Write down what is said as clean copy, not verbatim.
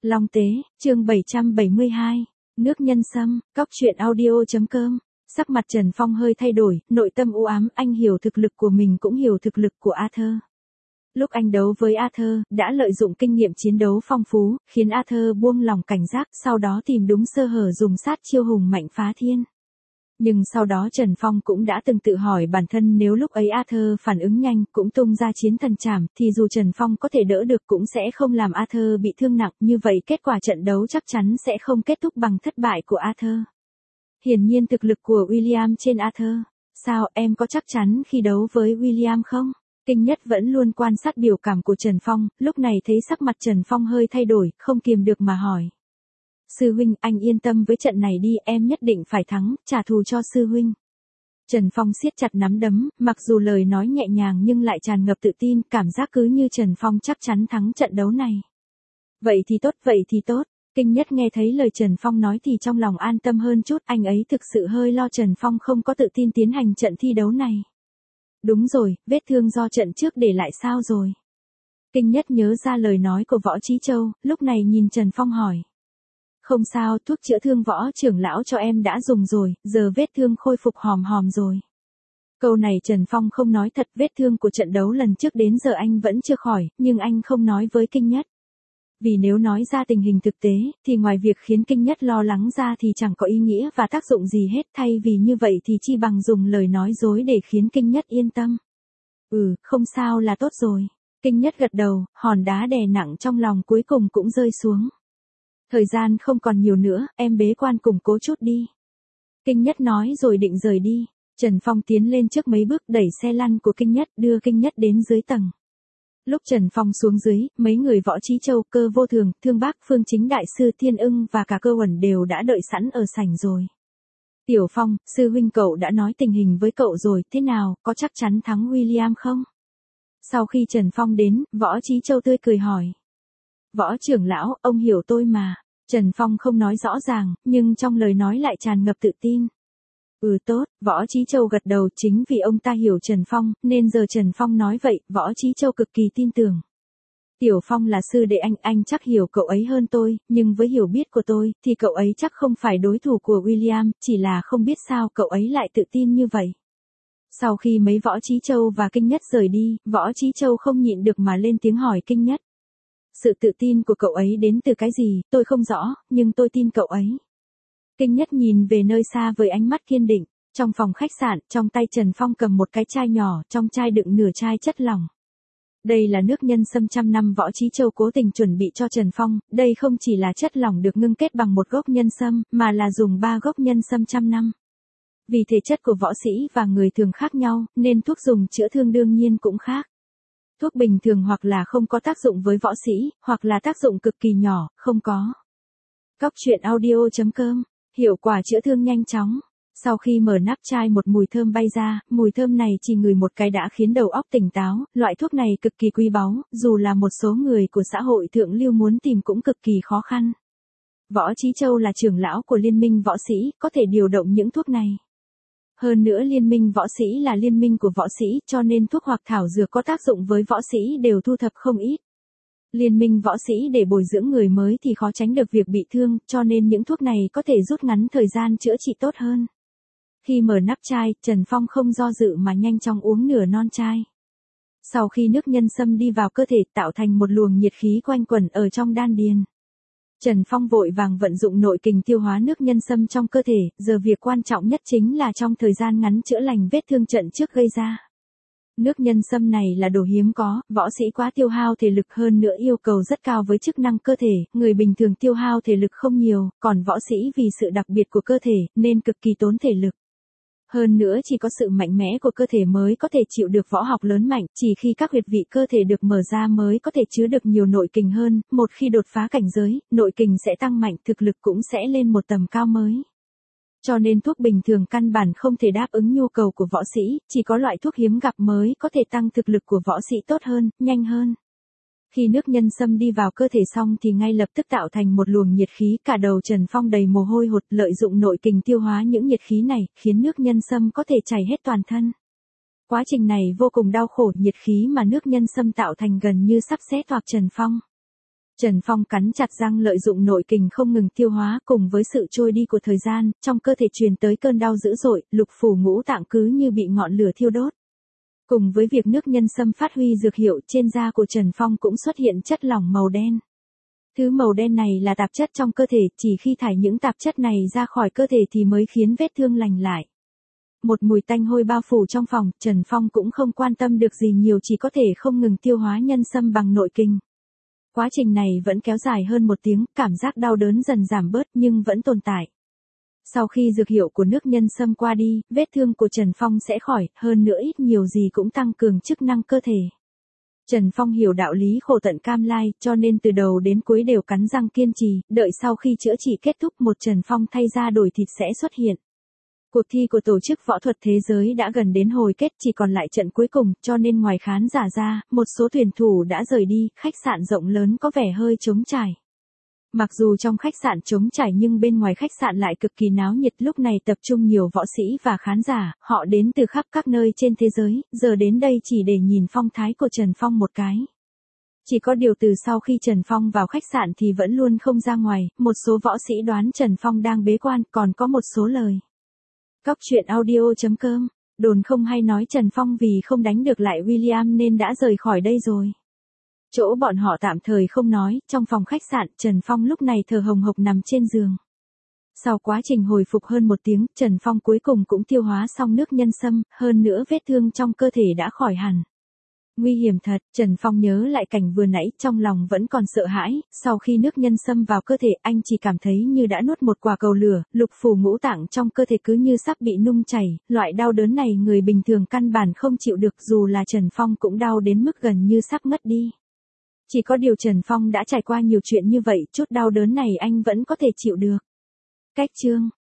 Long Tế, chương 772, nước nhân sâm, cóc truyện audio.com. Sắc mặt Trần Phong hơi thay đổi, nội tâm u ám, anh hiểu thực lực của mình cũng hiểu thực lực của Arthur. Lúc anh đấu với Arthur, đã lợi dụng kinh nghiệm chiến đấu phong phú, khiến Arthur buông lòng cảnh giác, sau đó tìm đúng sơ hở dùng sát chiêu hùng mạnh phá thiên. Nhưng sau đó Trần Phong cũng đã từng tự hỏi bản thân nếu lúc ấy Arthur phản ứng nhanh cũng tung ra chiến thần trảm thì dù Trần Phong có thể đỡ được cũng sẽ không làm Arthur bị thương nặng, như vậy kết quả trận đấu chắc chắn sẽ không kết thúc bằng thất bại của Arthur. Hiển nhiên thực lực của William trên Arthur. Sao em có chắc chắn khi đấu với William không? Kinh Nhất vẫn luôn quan sát biểu cảm của Trần Phong, lúc này thấy sắc mặt Trần Phong hơi thay đổi, không kiềm được mà hỏi. Sư huynh, anh yên tâm với trận này đi, em nhất định phải thắng, trả thù cho sư huynh. Trần Phong siết chặt nắm đấm, mặc dù lời nói nhẹ nhàng nhưng lại tràn ngập tự tin, cảm giác cứ như Trần Phong chắc chắn thắng trận đấu này. Vậy thì tốt, vậy thì tốt. Kinh Nhất nghe thấy lời Trần Phong nói thì trong lòng an tâm hơn chút, anh ấy thực sự hơi lo Trần Phong không có tự tin tiến hành trận thi đấu này. Đúng rồi, vết thương do trận trước để lại sao rồi? Kinh Nhất nhớ ra lời nói của Võ Chí Châu, lúc này nhìn Trần Phong hỏi. Không sao, thuốc chữa thương Võ trưởng lão cho em đã dùng rồi, giờ vết thương khôi phục hòm hòm rồi. Câu này Trần Phong không nói thật, vết thương của trận đấu lần trước đến giờ anh vẫn chưa khỏi, nhưng anh không nói với Kinh Nhất. Vì nếu nói ra tình hình thực tế, thì ngoài việc khiến Kinh Nhất lo lắng ra thì chẳng có ý nghĩa và tác dụng gì hết, thay vì như vậy thì chi bằng dùng lời nói dối để khiến Kinh Nhất yên tâm. Không sao là tốt rồi. Kinh Nhất gật đầu, hòn đá đè nặng trong lòng cuối cùng cũng rơi xuống. Thời gian không còn nhiều nữa, em bế quan củng cố chút đi. Kinh Nhất nói rồi định rời đi. Trần Phong tiến lên trước mấy bước đẩy xe lăn của Kinh Nhất, đưa Kinh Nhất đến dưới tầng. Lúc Trần Phong xuống dưới, mấy người Võ Chí Châu, Cơ Vô Thường, Thương Bác, Phương Chính Đại Sư Thiên Ưng và cả Cơ Uẩn đều đã đợi sẵn ở sảnh rồi. Tiểu Phong, sư huynh cậu đã nói tình hình với cậu rồi, thế nào, có chắc chắn thắng William không? Sau khi Trần Phong đến, Võ Chí Châu tươi cười hỏi. Võ trưởng lão, ông hiểu tôi mà. Trần Phong không nói rõ ràng, nhưng trong lời nói lại tràn ngập tự tin. Tốt, Võ Chí Châu gật đầu, chính vì ông ta hiểu Trần Phong, nên giờ Trần Phong nói vậy, Võ Chí Châu cực kỳ tin tưởng. Tiểu Phong là sư đệ anh chắc hiểu cậu ấy hơn tôi, nhưng với hiểu biết của tôi, thì cậu ấy chắc không phải đối thủ của William, chỉ là không biết sao cậu ấy lại tự tin như vậy. Sau khi mấy Võ Chí Châu và Kinh Nhất rời đi, Võ Chí Châu không nhịn được mà lên tiếng hỏi Kinh Nhất. Sự tự tin của cậu ấy đến từ cái gì, tôi không rõ, nhưng tôi tin cậu ấy. Kinh Nhất nhìn về nơi xa với ánh mắt kiên định. Trong phòng khách sạn, trong tay Trần Phong cầm một cái chai nhỏ, trong chai đựng nửa chai chất lỏng. Đây là nước nhân sâm trăm năm Võ Chí Châu cố tình chuẩn bị cho Trần Phong, đây không chỉ là chất lỏng được ngưng kết bằng một gốc nhân sâm, mà là dùng 3 gốc nhân sâm trăm năm. Vì thể chất của võ sĩ và người thường khác nhau, nên thuốc dùng chữa thương đương nhiên cũng khác. Thuốc bình thường hoặc là không có tác dụng với võ sĩ, hoặc là tác dụng cực kỳ nhỏ, không có. Cóc truyện audio.com, hiệu quả chữa thương nhanh chóng. Sau khi mở nắp chai một mùi thơm bay ra, mùi thơm này chỉ ngửi một cái đã khiến đầu óc tỉnh táo, loại thuốc này cực kỳ quý báu, dù là một số người của xã hội thượng lưu muốn tìm cũng cực kỳ khó khăn. Võ Chí Châu là trưởng lão của liên minh võ sĩ, có thể điều động những thuốc này. Hơn nữa liên minh võ sĩ là liên minh của võ sĩ, cho nên thuốc hoặc thảo dược có tác dụng với võ sĩ đều thu thập không ít. Liên minh võ sĩ để bồi dưỡng người mới thì khó tránh được việc bị thương, cho nên những thuốc này có thể rút ngắn thời gian chữa trị tốt hơn. Khi mở nắp chai, Trần Phong không do dự mà nhanh chóng uống nửa non chai. Sau khi nước nhân sâm đi vào cơ thể tạo thành một luồng nhiệt khí quanh quẩn ở trong đan điền. Trần Phong vội vàng vận dụng nội kình tiêu hóa nước nhân sâm trong cơ thể, giờ việc quan trọng nhất chính là trong thời gian ngắn chữa lành vết thương trận trước gây ra. Nước nhân sâm này là đồ hiếm có, võ sĩ quá tiêu hao thể lực hơn nữa yêu cầu rất cao với chức năng cơ thể, người bình thường tiêu hao thể lực không nhiều, còn võ sĩ vì sự đặc biệt của cơ thể, nên cực kỳ tốn thể lực. Hơn nữa chỉ có sự mạnh mẽ của cơ thể mới có thể chịu được võ học lớn mạnh, chỉ khi các huyệt vị cơ thể được mở ra mới có thể chứa được nhiều nội kình hơn, một khi đột phá cảnh giới, nội kình sẽ tăng mạnh, thực lực cũng sẽ lên một tầm cao mới. Cho nên thuốc bình thường căn bản không thể đáp ứng nhu cầu của võ sĩ, chỉ có loại thuốc hiếm gặp mới có thể tăng thực lực của võ sĩ tốt hơn, nhanh hơn. Khi nước nhân sâm đi vào cơ thể xong thì ngay lập tức tạo thành một luồng nhiệt khí, cả đầu Trần Phong đầy mồ hôi hột, lợi dụng nội kình tiêu hóa những nhiệt khí này, khiến nước nhân sâm có thể chảy hết toàn thân. Quá trình này vô cùng đau khổ, nhiệt khí mà nước nhân sâm tạo thành gần như sắp xé toạc Trần Phong. Trần Phong cắn chặt răng lợi dụng nội kình không ngừng tiêu hóa cùng với sự trôi đi của thời gian, trong cơ thể truyền tới cơn đau dữ dội, lục phủ ngũ tạng cứ như bị ngọn lửa thiêu đốt. Cùng với việc nước nhân sâm phát huy dược hiệu, trên da của Trần Phong cũng xuất hiện chất lỏng màu đen. Thứ màu đen này là tạp chất trong cơ thể, chỉ khi thải những tạp chất này ra khỏi cơ thể thì mới khiến vết thương lành lại. Một mùi tanh hôi bao phủ trong phòng, Trần Phong cũng không quan tâm được gì nhiều, chỉ có thể không ngừng tiêu hóa nhân sâm bằng nội kình. Quá trình này vẫn kéo dài hơn 1 tiếng, cảm giác đau đớn dần giảm bớt nhưng vẫn tồn tại. Sau khi dược hiệu của nước nhân sâm qua đi, vết thương của Trần Phong sẽ khỏi, hơn nữa ít nhiều gì cũng tăng cường chức năng cơ thể. Trần Phong hiểu đạo lý khổ tận cam lai, cho nên từ đầu đến cuối đều cắn răng kiên trì, đợi sau khi chữa trị kết thúc một Trần Phong thay da đổi thịt sẽ xuất hiện. Cuộc thi của tổ chức võ thuật thế giới đã gần đến hồi kết, chỉ còn lại trận cuối cùng, cho nên ngoài khán giả ra, một số tuyển thủ đã rời đi, khách sạn rộng lớn có vẻ hơi trống trải. Mặc dù trong khách sạn trống trải nhưng bên ngoài khách sạn lại cực kỳ náo nhiệt, lúc này tập trung nhiều võ sĩ và khán giả, họ đến từ khắp các nơi trên thế giới, giờ đến đây chỉ để nhìn phong thái của Trần Phong một cái. Chỉ có điều từ sau khi Trần Phong vào khách sạn thì vẫn luôn không ra ngoài, một số võ sĩ đoán Trần Phong đang bế quan, còn có một số lời. Cóc truyện audio.com, đồn không hay nói Trần Phong vì không đánh được lại William nên đã rời khỏi đây rồi. Chỗ bọn họ tạm thời không nói, trong phòng khách sạn, Trần Phong lúc này thở hồng hộc nằm trên giường. Sau quá trình hồi phục hơn 1 tiếng, Trần Phong cuối cùng cũng tiêu hóa xong nước nhân sâm, hơn nữa vết thương trong cơ thể đã khỏi hẳn. Nguy hiểm thật, Trần Phong nhớ lại cảnh vừa nãy, trong lòng vẫn còn sợ hãi, sau khi nước nhân sâm vào cơ thể anh chỉ cảm thấy như đã nuốt một quả cầu lửa, lục phủ ngũ tạng trong cơ thể cứ như sắp bị nung chảy, loại đau đớn này người bình thường căn bản không chịu được, dù là Trần Phong cũng đau đến mức gần như sắp ngất đi. Chỉ có điều Trần Phong đã trải qua nhiều chuyện như vậy, chút đau đớn này anh vẫn có thể chịu được. Cách chương